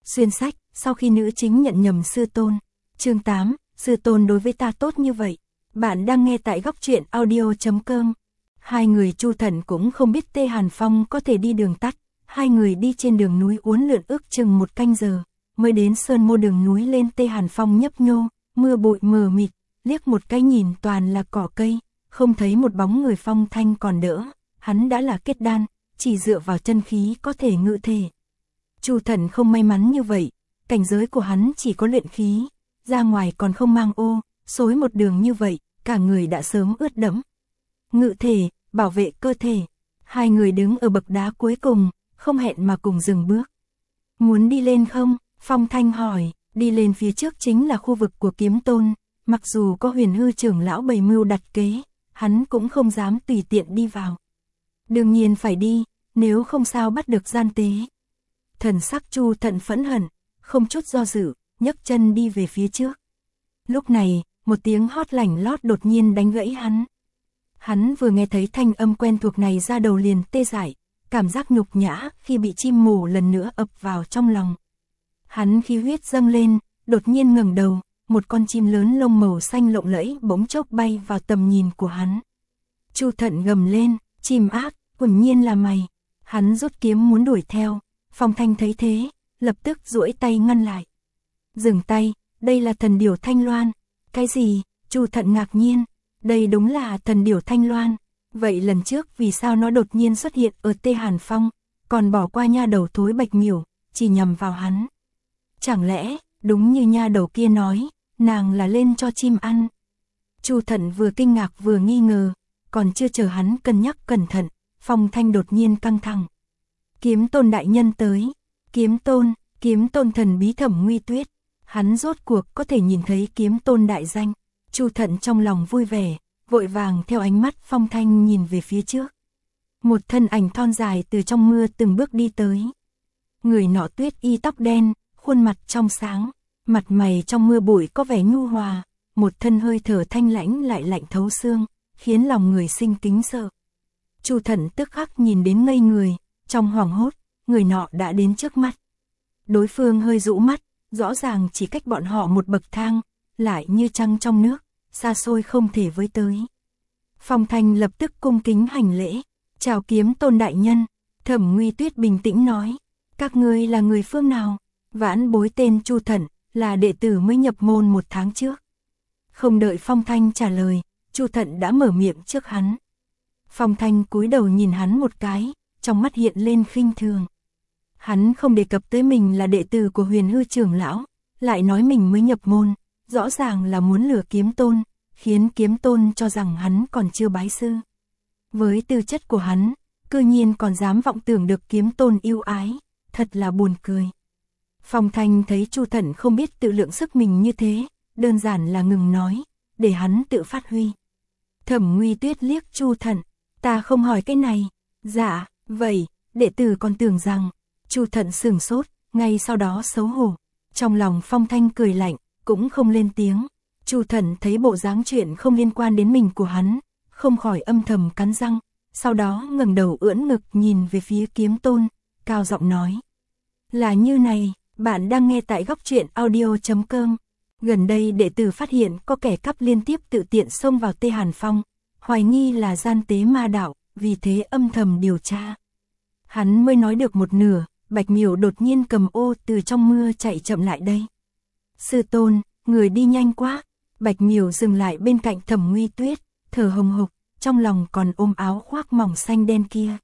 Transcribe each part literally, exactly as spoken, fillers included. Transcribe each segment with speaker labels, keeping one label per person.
Speaker 1: Xuyên sách, sau khi nữ chính nhận nhầm sư tôn. Chương tám, sư tôn đối với ta tốt như vậy. Bạn đang nghe tại góc truyện audio chấm com. Hai người Chu Thận cũng không biết Tê Hàn Phong có thể đi đường tắt. Hai người đi trên đường núi uốn lượn ước chừng một canh giờ, mới đến sơn mô đường núi lên. Tê Hàn Phong nhấp nhô, mưa bụi mờ mịt, liếc một cái nhìn toàn là cỏ cây, không thấy một bóng người. Phong Thanh còn đỡ, hắn đã là kết đan, chỉ dựa vào chân khí có thể ngự thể. Chu Thận không may mắn như vậy, cảnh giới của hắn chỉ có luyện khí, ra ngoài còn không mang ô, xối một đường như vậy, cả người đã sớm ướt đẫm. Ngự thể, bảo vệ cơ thể. Hai người đứng ở bậc đá cuối cùng, không hẹn mà cùng dừng bước. Muốn đi lên không? Phong Thanh hỏi. Đi lên phía trước chính là khu vực của Kiếm Tôn, mặc dù có Huyền Hư trưởng lão bày mưu đặt kế, hắn cũng không dám tùy tiện đi vào. Đương nhiên phải đi, nếu không sao bắt được gian tế. Thần sắc Chu Thận phẫn hận, không chút do dự, nhấc chân đi về phía trước. Lúc này, một tiếng hót lảnh lót đột nhiên đánh gãy hắn. Hắn vừa nghe thấy thanh âm quen thuộc này ra đầu liền tê dại, cảm giác nhục nhã khi bị chim mù lần nữa ập vào trong lòng. Hắn khí huyết dâng lên, đột nhiên ngẩng đầu, một con chim lớn lông màu xanh lộng lẫy bỗng chốc bay vào tầm nhìn của hắn. Chu Thận gầm lên, chim ác, quả nhiên là mày. Hắn rút kiếm muốn đuổi theo, Phong Thanh thấy thế, lập tức duỗi tay ngăn lại. Dừng tay, đây là thần điểu Thanh Loan. Cái gì? Chu Thận ngạc nhiên, đây đúng là thần điểu Thanh Loan. Vậy lần trước vì sao nó đột nhiên xuất hiện ở Tê Hàn Phong, còn bỏ qua nha đầu thối Bạch Miểu, chỉ nhằm vào hắn? Chẳng lẽ, đúng như nha đầu kia nói, nàng là lên cho chim ăn? Chu Thận vừa kinh ngạc vừa nghi ngờ, còn chưa chờ hắn cân nhắc cẩn thận, Phong Thanh đột nhiên căng thẳng. Kiếm Tôn đại nhân tới. Kiếm Tôn, Kiếm Tôn thần bí Thẩm Nguy Tuyết. Hắn rốt cuộc có thể nhìn thấy Kiếm Tôn đại danh. Chu Thận trong lòng vui vẻ, vội vàng theo ánh mắt Phong Thanh nhìn về phía trước. Một thân ảnh thon dài từ trong mưa từng bước đi tới. Người nọ tuyết y tóc đen, khuôn mặt trong sáng, mặt mày trong mưa bụi có vẻ nhu hòa, một thân hơi thở thanh lãnh lại lạnh thấu xương, khiến lòng người sinh kính sợ. Chu Thận tức khắc nhìn đến ngây người, trong hoảng hốt, người nọ đã đến trước mắt. Đối phương hơi rũ mắt, rõ ràng chỉ cách bọn họ một bậc thang, lại như trăng trong nước, xa xôi không thể với tới. Phong Thanh lập tức cung kính hành lễ, chào Kiếm Tôn đại nhân. Thẩm Nguy Tuyết bình tĩnh nói, các ngươi là người phương nào? Vãn bối tên Chu Thận, là đệ tử mới nhập môn một tháng trước. Không đợi Phong Thanh trả lời, Chu Thận đã mở miệng trước hắn. Phong Thanh cúi đầu nhìn hắn một cái, trong mắt hiện lên khinh thường. Hắn không đề cập tới mình là đệ tử của Huyền Hư trưởng lão, lại nói mình mới nhập môn, rõ ràng là muốn lừa Kiếm Tôn, khiến Kiếm Tôn cho rằng hắn còn chưa bái sư. Với tư chất của hắn, cư nhiên còn dám vọng tưởng được Kiếm Tôn yêu ái, thật là buồn cười. Phong Thanh thấy Chu Thận không biết tự lượng sức mình như thế, đơn giản là ngừng nói, để hắn tự phát huy. Thẩm Nguy Tuyết liếc Chu Thận, ta không hỏi cái này. Dạ, vậy, đệ tử còn tưởng rằng. Chu Thận sửng sốt, ngay sau đó xấu hổ. Trong lòng Phong Thanh cười lạnh, cũng không lên tiếng. Chu Thận thấy bộ dáng chuyện không liên quan đến mình của hắn, không khỏi âm thầm cắn răng, sau đó ngẩng đầu ưỡn ngực nhìn về phía Kiếm Tôn, cao giọng nói. Là như này, bạn đang nghe tại góc truyện audio chấm com. Gần đây đệ tử phát hiện có kẻ cắp liên tiếp tự tiện xông vào Tê Hàn Phong, hoài nghi là gian tế ma đạo, vì thế âm thầm điều tra. Hắn mới nói được một nửa, Bạch Miểu đột nhiên cầm ô từ trong mưa chạy chậm lại đây. Sư tôn, người đi nhanh quá. Bạch Miểu dừng lại bên cạnh Thẩm Nguy Tuyết, thở hồng hộc, trong lòng còn ôm áo khoác mỏng xanh đen kia.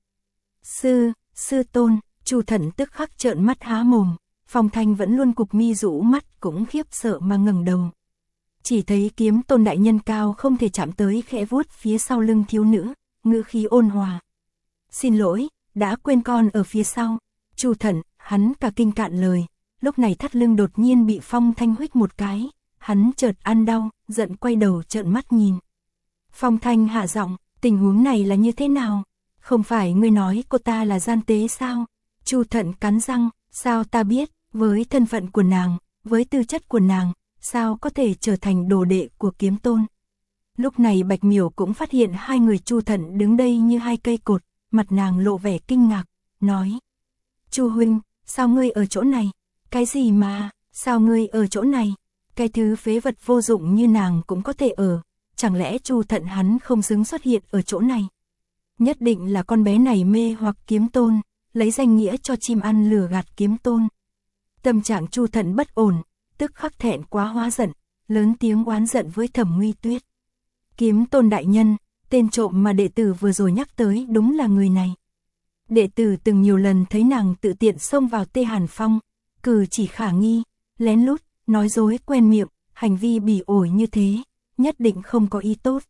Speaker 1: Sư, sư tôn. Chu Thận tức khắc trợn mắt há mồm. Phong Thanh vẫn luôn cụp mi rũ mắt cũng khiếp sợ mà ngẩng đầu. Chỉ thấy Kiếm Tôn đại nhân cao không thể chạm tới khẽ vuốt phía sau lưng thiếu nữ, ngữ khí ôn hòa. Xin lỗi, đã quên con ở phía sau. Chu Thận, hắn cả kinh cạn lời, lúc này thắt lưng đột nhiên bị Phong Thanh huých một cái, hắn chợt ăn đau, giận quay đầu trợn mắt nhìn. Phong Thanh hạ giọng, tình huống này là như thế nào? Không phải ngươi nói cô ta là gian tế sao? Chu Thận cắn răng, sao ta biết, với thân phận của nàng, với tư chất của nàng, sao có thể trở thành đồ đệ của Kiếm Tôn? Lúc này Bạch Miểu cũng phát hiện hai người Chu Thận đứng đây như hai cây cột, mặt nàng lộ vẻ kinh ngạc, nói. Chu huynh, sao ngươi ở chỗ này? Cái gì mà, sao ngươi ở chỗ này? Cái thứ phế vật vô dụng như nàng cũng có thể ở, chẳng lẽ Chu Thận hắn không xứng xuất hiện ở chỗ này? Nhất định là con bé này mê hoặc Kiếm Tôn, lấy danh nghĩa cho chim ăn lừa gạt Kiếm Tôn. Tâm trạng Chu Thận bất ổn, tức khắc thẹn quá hóa giận, lớn tiếng oán giận với Thẩm Nguy Tuyết. Kiếm Tôn đại nhân, tên trộm mà đệ tử vừa rồi nhắc tới đúng là người này. Đệ tử từng nhiều lần thấy nàng tự tiện xông vào Tê Hàn Phong, cử chỉ khả nghi, lén lút, nói dối quen miệng, hành vi bỉ ổi như thế, nhất định không có ý tốt.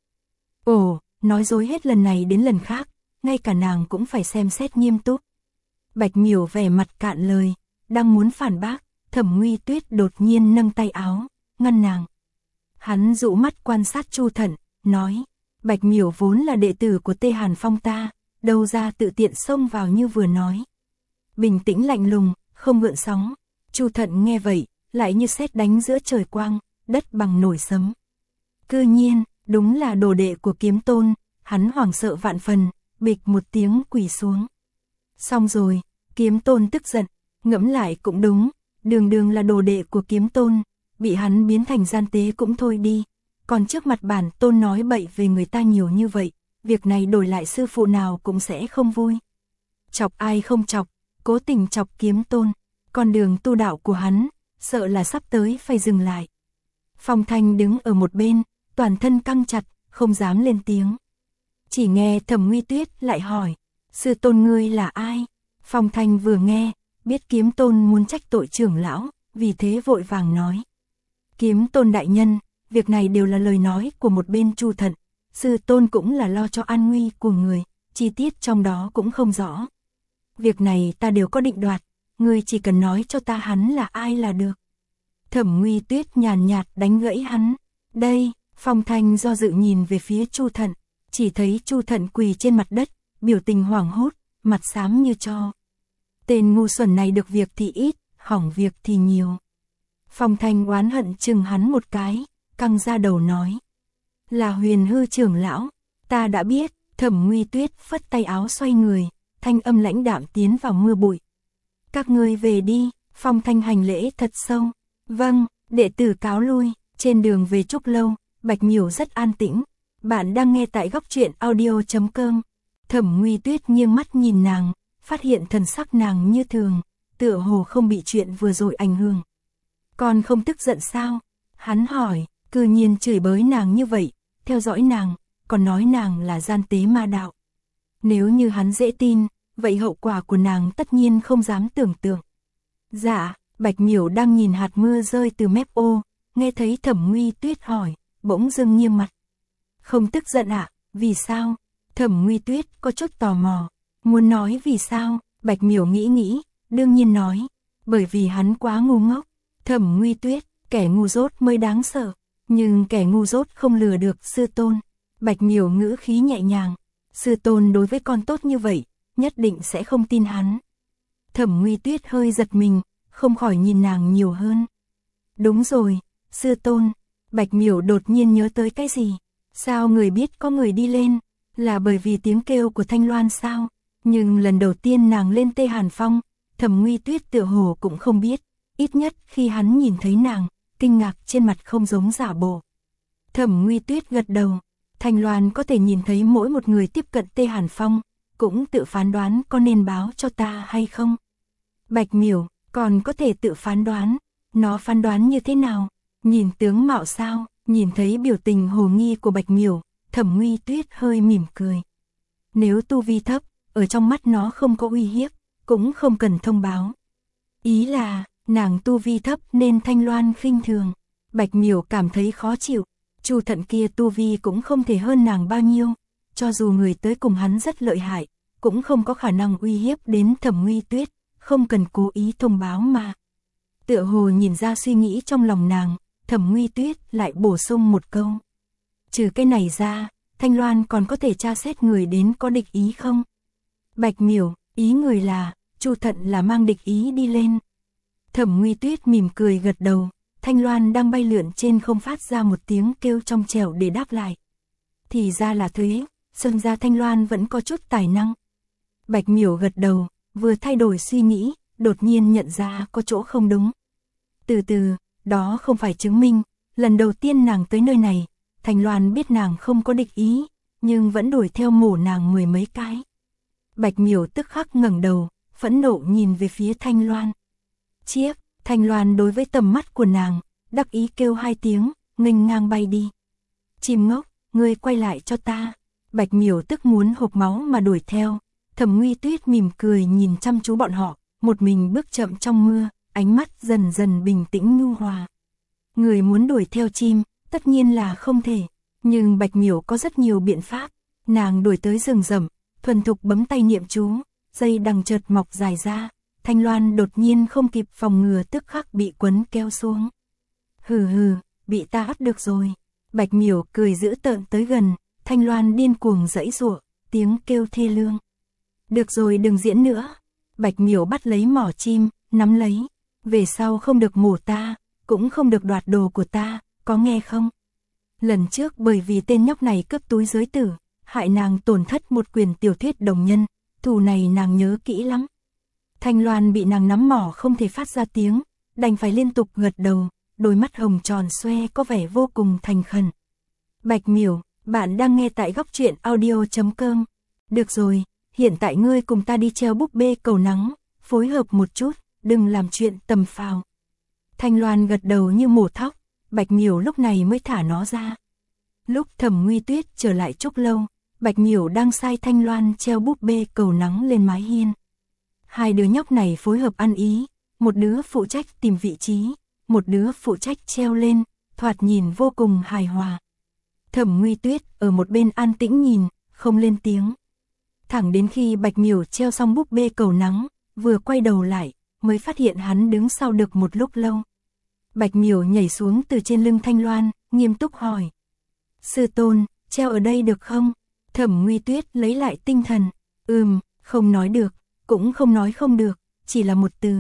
Speaker 1: Ồ, nói dối hết lần này đến lần khác, ngay cả nàng cũng phải xem xét nghiêm túc. Bạch Miểu vẻ mặt cạn lời, đang muốn phản bác, Thẩm Nguy Tuyết đột nhiên nâng tay áo, ngăn nàng. Hắn dụ mắt quan sát Chu Thận, nói, Bạch Miểu vốn là đệ tử của Tê Hàn Phong ta, đâu ra tự tiện xông vào như vừa nói. Bình tĩnh lạnh lùng, không gợn sóng. Chu Thận nghe vậy, lại như sét đánh giữa trời quang, đất bằng nổi sấm. Cư nhiên, đúng là đồ đệ của Kiếm Tôn, hắn hoảng sợ vạn phần, bịch một tiếng quỳ xuống. Xong rồi, Kiếm Tôn tức giận, ngẫm lại cũng đúng, đường đường là đồ đệ của Kiếm Tôn, bị hắn biến thành gian tế cũng thôi đi, còn trước mặt bản tôn nói bậy về người ta nhiều như vậy, việc này đổi lại sư phụ nào cũng sẽ không vui. Chọc ai không chọc, cố tình chọc Kiếm Tôn, con đường tu đạo của hắn, sợ là sắp tới phải dừng lại. Phong Thanh đứng ở một bên, toàn thân căng chặt, không dám lên tiếng. Chỉ nghe Thẩm Nguy Tuyết lại hỏi, sư tôn ngươi là ai? Phong Thanh vừa nghe, biết Kiếm Tôn muốn trách tội trưởng lão, vì thế vội vàng nói. Kiếm Tôn đại nhân, việc này đều là lời nói của một bên Chu Thận, sư tôn cũng là lo cho an nguy của người, chi tiết trong đó cũng không rõ. Việc này ta đều có định đoạt, ngươi chỉ cần nói cho ta hắn là ai là được. Thẩm Nguy Tuyết nhàn nhạt đánh gãy hắn. Đây, Phong Thanh do dự nhìn về phía Chu Thận, chỉ thấy Chu Thận quỳ trên mặt đất, biểu tình hoảng hốt, mặt xám như tro. Tên ngu xuẩn này được việc thì ít, hỏng việc thì nhiều. Phong Thanh oán hận chừng hắn một cái, căng ra đầu nói. Là Huyền Hư trưởng lão, ta đã biết. Thẩm Nguy Tuyết phất tay áo xoay người, thanh âm lãnh đạm tiến vào mưa bụi. Các ngươi về đi. Phong Thanh hành lễ thật sâu. Vâng, đệ tử cáo lui. Trên đường về Trúc Lâu, Bạch Miểu rất an tĩnh. Bạn đang nghe tại góc truyện audio chấm com. Thẩm Nguy Tuyết nghiêng mắt nhìn nàng, phát hiện thần sắc nàng như thường, tựa hồ không bị chuyện vừa rồi ảnh hưởng. Còn không tức giận sao? Hắn hỏi, cư nhiên chửi bới nàng như vậy, theo dõi nàng, còn nói nàng là gian tế ma đạo. Nếu như hắn dễ tin, vậy hậu quả của nàng tất nhiên không dám tưởng tượng. Dạ, Bạch Miểu đang nhìn hạt mưa rơi từ mép ô, nghe thấy Thẩm Nguy Tuyết hỏi, bỗng dưng nghiêm mặt. Không tức giận ạ, à? Vì sao? Thẩm Nguy Tuyết có chút tò mò, muốn nói vì sao, Bạch Miểu nghĩ nghĩ, đương nhiên nói, bởi vì hắn quá ngu ngốc. Thẩm Nguy Tuyết, kẻ ngu dốt mới đáng sợ, nhưng kẻ ngu dốt không lừa được sư tôn. Bạch Miểu ngữ khí nhẹ nhàng, sư tôn đối với con tốt như vậy, nhất định sẽ không tin hắn. Thẩm Nguy Tuyết hơi giật mình, không khỏi nhìn nàng nhiều hơn. Đúng rồi, sư tôn. Bạch Miểu đột nhiên nhớ tới cái gì? Sao người biết có người đi lên? Là bởi vì tiếng kêu của Thanh Loan sao? Nhưng lần đầu tiên nàng lên Tê Hàn Phong, Thẩm Nguy Tuyết tựa hồ cũng không biết. Ít nhất khi hắn nhìn thấy nàng, kinh ngạc trên mặt không giống giả bộ. Thẩm Nguy Tuyết gật đầu. Thanh Loan có thể nhìn thấy mỗi một người tiếp cận Tê Hàn Phong, cũng tự phán đoán có nên báo cho ta hay không. Bạch Miểu, còn có thể tự phán đoán. Nó phán đoán như thế nào? Nhìn tướng mạo sao? Nhìn thấy biểu tình hồ nghi của Bạch Miểu, Thẩm Nguy Tuyết hơi mỉm cười. Nếu tu vi thấp, ở trong mắt nó không có uy hiếp, cũng không cần thông báo. Ý là, nàng tu vi thấp nên Thanh Loan khinh thường. Bạch Miểu cảm thấy khó chịu. Chu Thận kia tu vi cũng không thể hơn nàng bao nhiêu, cho dù người tới cùng hắn rất lợi hại, cũng không có khả năng uy hiếp đến Thẩm Nguy Tuyết, không cần cố ý thông báo mà. Tựa hồ nhìn ra suy nghĩ trong lòng nàng, Thẩm Nguy Tuyết lại bổ sung một câu. Trừ cái này ra, Thanh Loan còn có thể tra xét người đến có địch ý không? Bạch Miểu, ý người là, Chu Thận là mang địch ý đi lên. Thẩm Nguy Tuyết mỉm cười gật đầu, Thanh Loan đang bay lượn trên không phát ra một tiếng kêu trong trẻo để đáp lại. Thì ra là thế, xem ra Thanh Loan vẫn có chút tài năng. Bạch Miểu gật đầu, vừa thay đổi suy nghĩ, đột nhiên nhận ra có chỗ không đúng. Từ từ, đó không phải chứng minh, lần đầu tiên nàng tới nơi này, Thanh Loan biết nàng không có địch ý, nhưng vẫn đuổi theo mổ nàng mười mấy cái. Bạch Miểu tức khắc ngẩng đầu, phẫn nộ nhìn về phía Thanh Loan. Chiếc, Thanh Loan đối với tầm mắt của nàng, đắc ý kêu hai tiếng, nghênh ngang bay đi. Chim ngốc, ngươi quay lại cho ta. Bạch Miểu tức muốn hộc máu mà đuổi theo. Thẩm Nguy Tuyết mỉm cười nhìn chăm chú bọn họ, một mình bước chậm trong mưa, ánh mắt dần dần bình tĩnh nhu hòa. Người muốn đuổi theo chim, tất nhiên là không thể, nhưng Bạch Miểu có rất nhiều biện pháp. Nàng đuổi tới rừng rậm, thuần thục bấm tay niệm chú, dây đằng chợt mọc dài ra, Thanh Loan đột nhiên không kịp phòng ngừa tức khắc bị quấn kéo xuống. Hừ hừ, bị ta bắt được rồi. Bạch Miểu cười dữ tợn tới gần, Thanh Loan điên cuồng giãy giụa, tiếng kêu thê lương. Được rồi, đừng diễn nữa. Bạch Miểu bắt lấy mỏ chim, nắm lấy. Về sau không được mổ ta, cũng không được đoạt đồ của ta, có nghe không? Lần trước bởi vì tên nhóc này cướp túi giới tử, hại nàng tổn thất một quyền tiểu thuyết đồng nhân, thù này nàng nhớ kỹ lắm. Thanh Loan bị nàng nắm mỏ không thể phát ra tiếng, đành phải liên tục gật đầu, đôi mắt hồng tròn xoe có vẻ vô cùng thành khẩn. Bạch Miểu, bạn đang nghe tại góc truyện audio chấm com. Được rồi, hiện tại ngươi cùng ta đi treo búp bê cầu nắng, phối hợp một chút, đừng làm chuyện tầm phào. Thanh Loan gật đầu như mổ thóc, Bạch Miểu lúc này mới thả nó ra. Lúc Thẩm Nguy Tuyết trở lại Trúc Lâu, Bạch Miểu đang sai Thanh Loan treo búp bê cầu nắng lên mái hiên. Hai đứa nhóc này phối hợp ăn ý, một đứa phụ trách tìm vị trí, một đứa phụ trách treo lên, thoạt nhìn vô cùng hài hòa. Thẩm Nguy Tuyết ở một bên an tĩnh nhìn, không lên tiếng. Thẳng đến khi Bạch Miểu treo xong búp bê cầu nắng, vừa quay đầu lại, mới phát hiện hắn đứng sau được một lúc lâu. Bạch Miểu nhảy xuống từ trên lưng Thanh Loan, nghiêm túc hỏi. Sư tôn, treo ở đây được không? Thẩm Nguy Tuyết lấy lại tinh thần. Ừm, không nói được, cũng không nói không được, chỉ là một từ.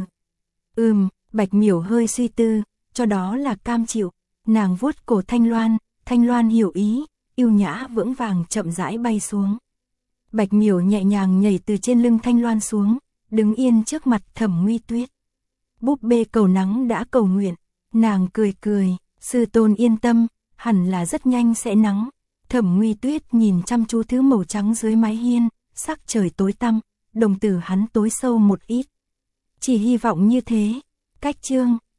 Speaker 1: Ừm, Bạch Miểu hơi suy tư, cho đó là cam chịu. Nàng vuốt cổ Thanh Loan, Thanh Loan hiểu ý, yêu nhã vững vàng chậm rãi bay xuống. Bạch Miểu nhẹ nhàng nhảy từ trên lưng Thanh Loan xuống, đứng yên trước mặt Thẩm Nguy Tuyết. Búp bê cầu nắng đã cầu nguyện, nàng cười cười, sư tôn yên tâm, hẳn là rất nhanh sẽ nắng. Thẩm Nguy Tuyết nhìn chăm chú thứ màu trắng dưới mái hiên, sắc trời tối tăm, đồng tử hắn tối sâu một ít. Chỉ hy vọng như thế. Cách chương